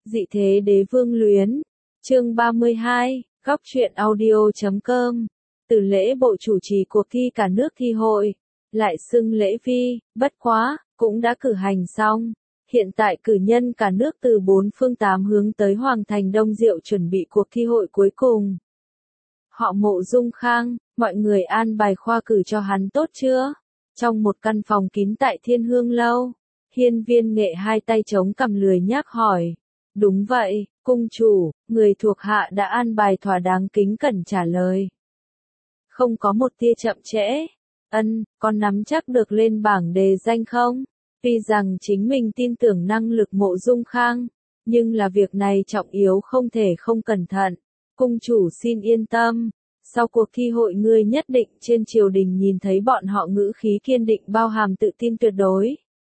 Dị thế đế vương luyến. Chương 32, góc truyện audio.com. Từ lễ bộ chủ trì cuộc thi cả nước thi hội, lại xưng lễ vi, bất quá, cũng đã cử hành xong. Hiện tại cử nhân cả nước từ bốn phương tám hướng tới Hoàng thành Đông Diệu chuẩn bị cuộc thi hội cuối cùng. Họ Mộ Dung Khang, mọi người an bài khoa cử cho hắn tốt chưa? Trong một căn phòng kín tại Thiên Hương Lâu, Hiên Viên Nghệ hai tay chống cằm lười nhác hỏi. Đúng vậy, cung chủ, người thuộc hạ đã an bài thỏa đáng, kính cẩn trả lời. Không có một tia chậm trễ. Ân, con nắm chắc được lên bảng đề danh không? Tuy rằng chính mình tin tưởng năng lực Mộ Dung Khang, nhưng là việc này trọng yếu không thể không cẩn thận. Cung chủ xin yên tâm, sau cuộc thi hội ngươi nhất định trên triều đình nhìn thấy bọn họ ngữ khí kiên định bao hàm tự tin tuyệt đối.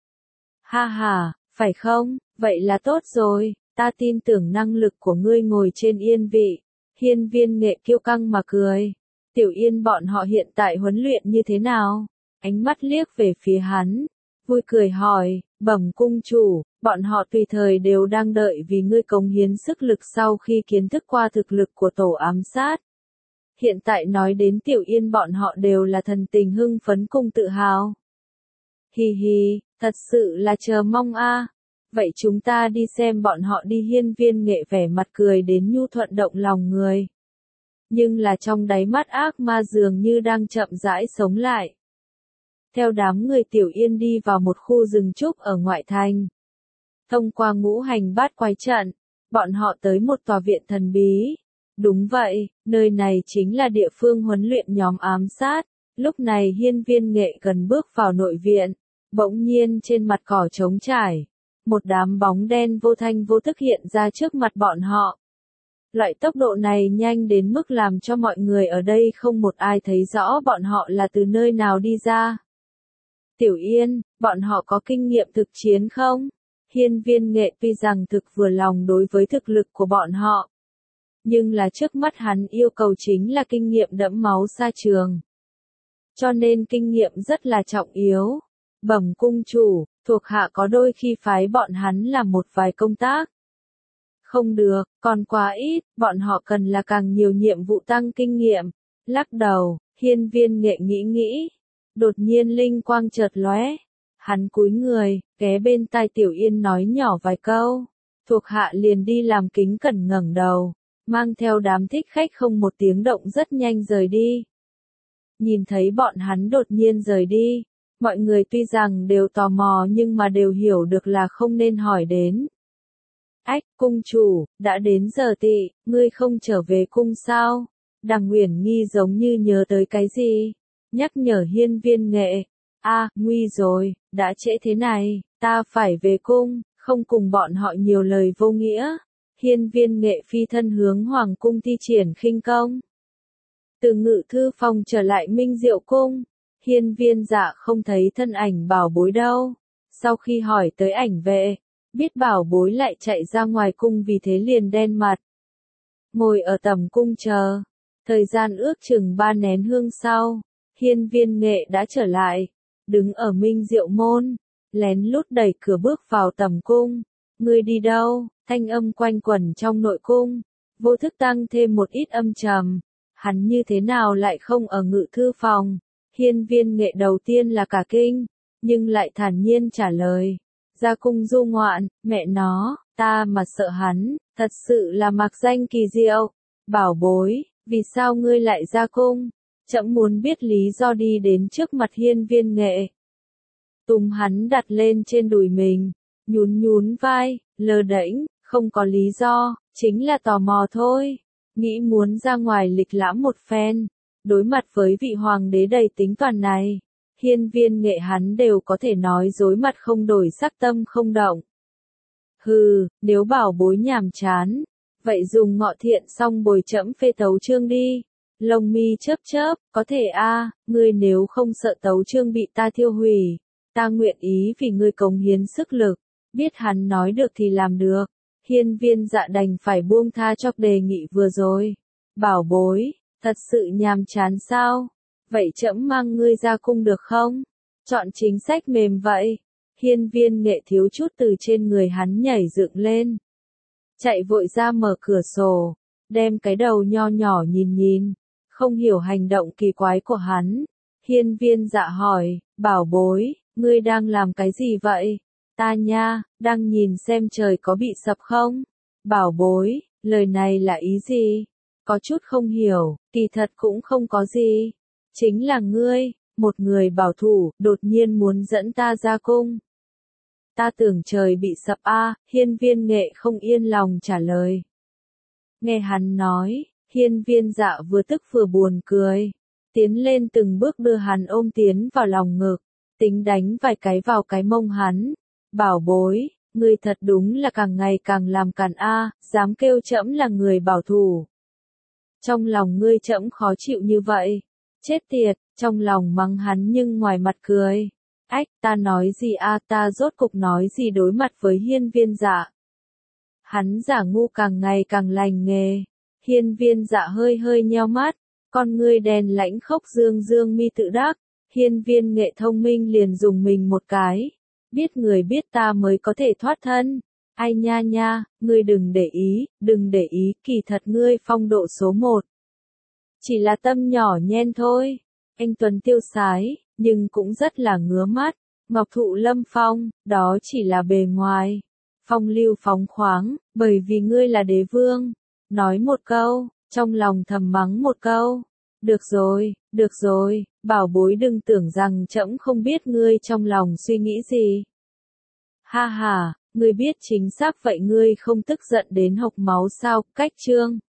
Ha ha, phải không? Vậy là tốt rồi, ta tin tưởng năng lực của ngươi ngồi trên yên vị. Hiên Viên Nghệ kiêu căng mà cười. Tiểu Yên bọn họ hiện tại huấn luyện như thế nào? Ánh mắt liếc về phía hắn, vui cười hỏi, bẩm cung chủ, bọn họ tùy thời đều đang đợi vì ngươi cống hiến sức lực sau khi kiến thức qua thực lực của tổ ám sát. Hiện tại nói đến Tiểu Yên bọn họ đều là thần tình hưng phấn cùng tự hào. Hi hi, thật sự là chờ mong a. Vậy chúng ta đi xem bọn họ đi. Hiên Viên Nghệ vẻ mặt cười đến nhu thuận động lòng người. Nhưng là trong đáy mắt ác ma dường như đang chậm rãi sống lại. Theo đám người Tiểu Yên đi vào một khu rừng trúc ở ngoại thành. Thông qua ngũ hành bát quái trận, bọn họ tới một tòa viện thần bí. Đúng vậy, nơi này chính là địa phương huấn luyện nhóm ám sát. Lúc này Hiên Viên Nghệ gần bước vào nội viện, bỗng nhiên trên mặt cỏ trống trải, một đám bóng đen vô thanh vô tức hiện ra trước mặt bọn họ. Loại tốc độ này nhanh đến mức làm cho mọi người ở đây không một ai thấy rõ bọn họ là từ nơi nào đi ra. Tiểu Yên, bọn họ có kinh nghiệm thực chiến không? Hiên Viên Nghệ tuy rằng thực vừa lòng đối với thực lực của bọn họ, nhưng là trước mắt hắn yêu cầu chính là kinh nghiệm đẫm máu xa trường. Cho nên kinh nghiệm rất là trọng yếu. Bẩm cung chủ, thuộc hạ có đôi khi phái bọn hắn làm một vài công tác. Không được, còn quá ít, bọn họ cần là càng nhiều nhiệm vụ tăng kinh nghiệm. Lắc đầu, Hiên Viên Nghệ nghĩ. Đột nhiên linh quang chợt lóe. Hắn cúi người, ghé bên tai Tiểu Yên nói nhỏ vài câu. Thuộc hạ liền đi làm, kính cẩn ngẩng đầu, mang theo đám thích khách không một tiếng động rất nhanh rời đi. Nhìn thấy bọn hắn đột nhiên rời đi, mọi người tuy rằng đều tò mò nhưng mà đều hiểu được là không nên hỏi đến. Ách, cung chủ, đã đến giờ tị, ngươi không trở về cung sao? Đằng Uyển Nghi giống như nhớ tới cái gì, nhắc nhở Hiên Viên Nghệ. Nguy rồi, đã trễ thế này, ta phải về cung, không cùng bọn họ nhiều lời vô nghĩa. Hiên Viên Nghệ phi thân hướng hoàng cung thi triển khinh công. Từ Ngự thư phòng trở lại Minh Diệu cung, Hiên Viên Dạ không thấy thân ảnh bảo bối đâu. Sau khi hỏi tới ảnh vệ, biết bảo bối lại chạy ra ngoài cung, vì thế liền đen mặt. Ngồi ở tầm cung chờ. Thời gian ước chừng 3 nén hương sau, Hiên Viên Nghệ đã trở lại, đứng ở Minh Diệu môn, lén lút đẩy cửa bước vào tầm cung. Ngươi đi đâu? Thanh âm quanh quẩn trong nội cung, vô thức tăng thêm một ít âm trầm. Hắn như thế nào lại không ở ngự thư phòng? Hiên Viên Nghệ đầu tiên là cả kinh, nhưng lại thản nhiên trả lời. Ra cung du ngoạn, mẹ nó, ta mà sợ hắn, thật sự là mạc danh kỳ diệu. Bảo bối, vì sao ngươi lại ra cung? Trẫm muốn biết lý do. Đi đến trước mặt Hiên Viên Nghệ, túm hắn đặt lên trên đùi mình, nhún vai, lơ đễnh, không có lý do, chính là tò mò thôi. Nghĩ muốn ra ngoài lịch lãm một phen, đối mặt với vị hoàng đế đầy tính toán này. Hiên Viên Nghệ hắn đều có thể nói dối mặt không đổi sắc, tâm không động. Hừ, nếu bảo bối nhàm chán, vậy dùng ngọ thiện xong bồi trẫm phê tấu chương đi. Lông mi chớp, có thể ngươi nếu không sợ tấu chương bị ta thiêu hủy, ta nguyện ý vì ngươi cống hiến sức lực. Biết hắn nói được thì làm được. Hiên Viên Dạ đành phải buông tha cho đề nghị vừa rồi. Bảo bối, thật sự nhàm chán sao? Vậy trẫm mang ngươi ra cung được không? Chọn chính sách mềm vậy. Hiên Viên Nghệ thiếu chút từ trên người hắn nhảy dựng lên. chạy vội ra mở cửa sổ, đem cái đầu nho nhỏ nhìn nhìn, không hiểu hành động kỳ quái của hắn. Hiên Viên Dạ hỏi, bảo bối, ngươi đang làm cái gì vậy? Ta nha, đang nhìn xem trời có bị sập không? Bảo bối, lời này là ý gì? Có chút không hiểu, kỳ thật cũng không có gì. Chính là ngươi, một người bảo thủ, đột nhiên muốn dẫn ta ra cung. Ta tưởng trời bị sập a, Hiên Viên Nghệ không yên lòng trả lời. Nghe hắn nói, Hiên Viên Dạ vừa tức vừa buồn cười, tiến lên từng bước đưa hắn ôm tiến vào lòng ngực, tính đánh vài cái vào cái mông hắn. Bảo bối, ngươi thật đúng là càng ngày càng làm càn a, dám kêu trẫm là người bảo thủ. Trong lòng ngươi trẫm khó chịu như vậy. Chết tiệt, trong lòng mắng hắn nhưng ngoài mặt cười. Ách, ta nói gì a, ta rốt cục nói gì đối mặt với Hiên Viên Dạ. Hắn giả ngu càng ngày càng lành nghề. Hiên Viên Dạ hơi hơi nheo mắt, con ngươi đen lãnh khốc dương dương mi tự đắc. Hiên Viên Nghệ thông minh liền dùng mình một cái. Biết người biết ta mới có thể thoát thân. Ai nha nha, ngươi đừng để ý, kỳ thật ngươi phong độ số 1. Chỉ là tâm nhỏ nhen thôi. Anh Tuấn tiêu sái, nhưng cũng rất là ngứa mắt. Ngọc thụ lâm phong, đó chỉ là bề ngoài. Phong lưu phóng khoáng, bởi vì ngươi là đế vương. Nói một câu, trong lòng thầm mắng một câu. Được rồi, bảo bối đừng tưởng rằng trẫm không biết ngươi trong lòng suy nghĩ gì. Ha ha, ngươi biết chính xác vậy, ngươi không tức giận đến hộc máu sao? Cách chương